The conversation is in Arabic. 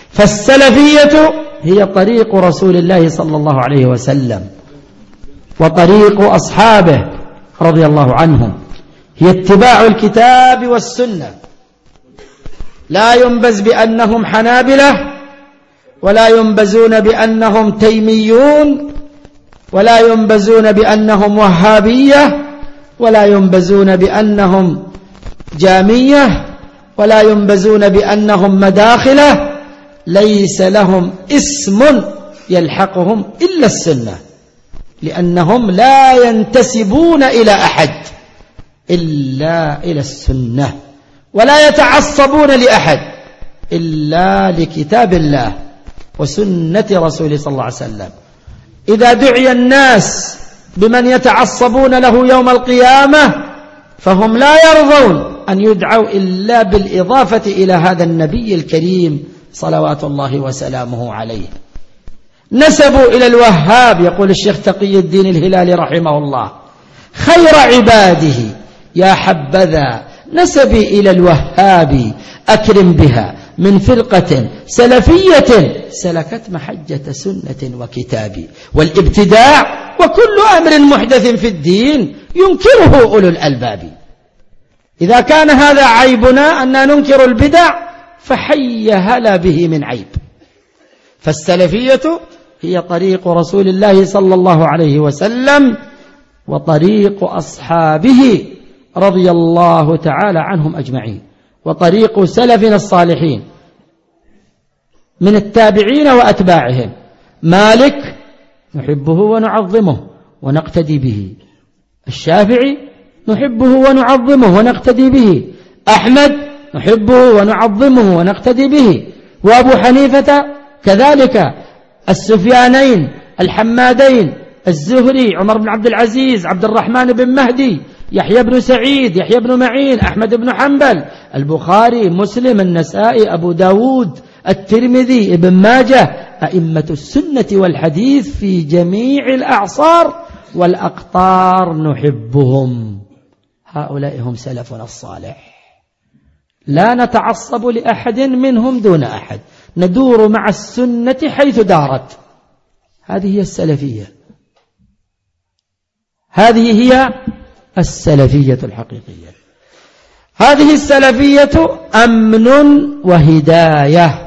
فالسلفية هي طريق رسول الله صلى الله عليه وسلم وطريق أصحابه رضي الله عنهم، هي اتباع الكتاب والسنة. لا ينبز بأنهم حنابلة، ولا ينبزون بأنهم تيميون، ولا ينبزون بأنهم وهابية، ولا ينبزون بأنهم جامية، ولا ينبزون بأنهم مداخلة. ليس لهم اسم يلحقهم إلا السنة، لأنهم لا ينتسبون إلى أحد إلا إلى السنة، ولا يتعصبون لأحد إلا لكتاب الله وسنة رسوله صلى الله عليه وسلم. إذا دعي الناس بمن يتعصبون له يوم القيامة فهم لا يرضون أن يدعوا إلا بالإضافة إلى هذا النبي الكريم صلوات الله وسلامه عليه. نسبوا إلى الوهاب، يقول الشيخ تقي الدين الهلالي رحمه الله: خير عباده يا حبذا نسبي إلى الوهاب، أكرم بها من فرقة سلفية سلكت محجة سنة وكتاب، والابتداع وكل أمر محدث في الدين ينكره أولو الألباب. إذا كان هذا عيبنا أننا ننكر البدع فحي هلا به من عيب. فالسلفية هي طريق رسول الله صلى الله عليه وسلم وطريق أصحابه رضي الله تعالى عنهم أجمعين، وطريق سلفنا الصالحين من التابعين وأتباعهم. مالك نحبه ونعظمه ونقتدي به، الشافعي نحبه ونعظمه ونقتدي به، أحمد نحبه ونعظمه ونقتدي به، وأبو حنيفة كذلك، السفيانين الحمادين، الزهري، عمر بن عبد العزيز، عبد الرحمن بن مهدي، يحيى بن سعيد، يحيى بن معين، أحمد بن حنبل، البخاري، مسلم، النسائي، أبو داود، الترمذي، ابن ماجه، أئمة السنة والحديث في جميع الأعصار والأقطار نحبهم. هؤلاء هم سلفنا الصالح، لا نتعصب لأحد منهم دون أحد، ندور مع السنة حيث دارت. هذه هي السلفية، هذه هي السلفية الحقيقية. هذه السلفية أمن وهداية.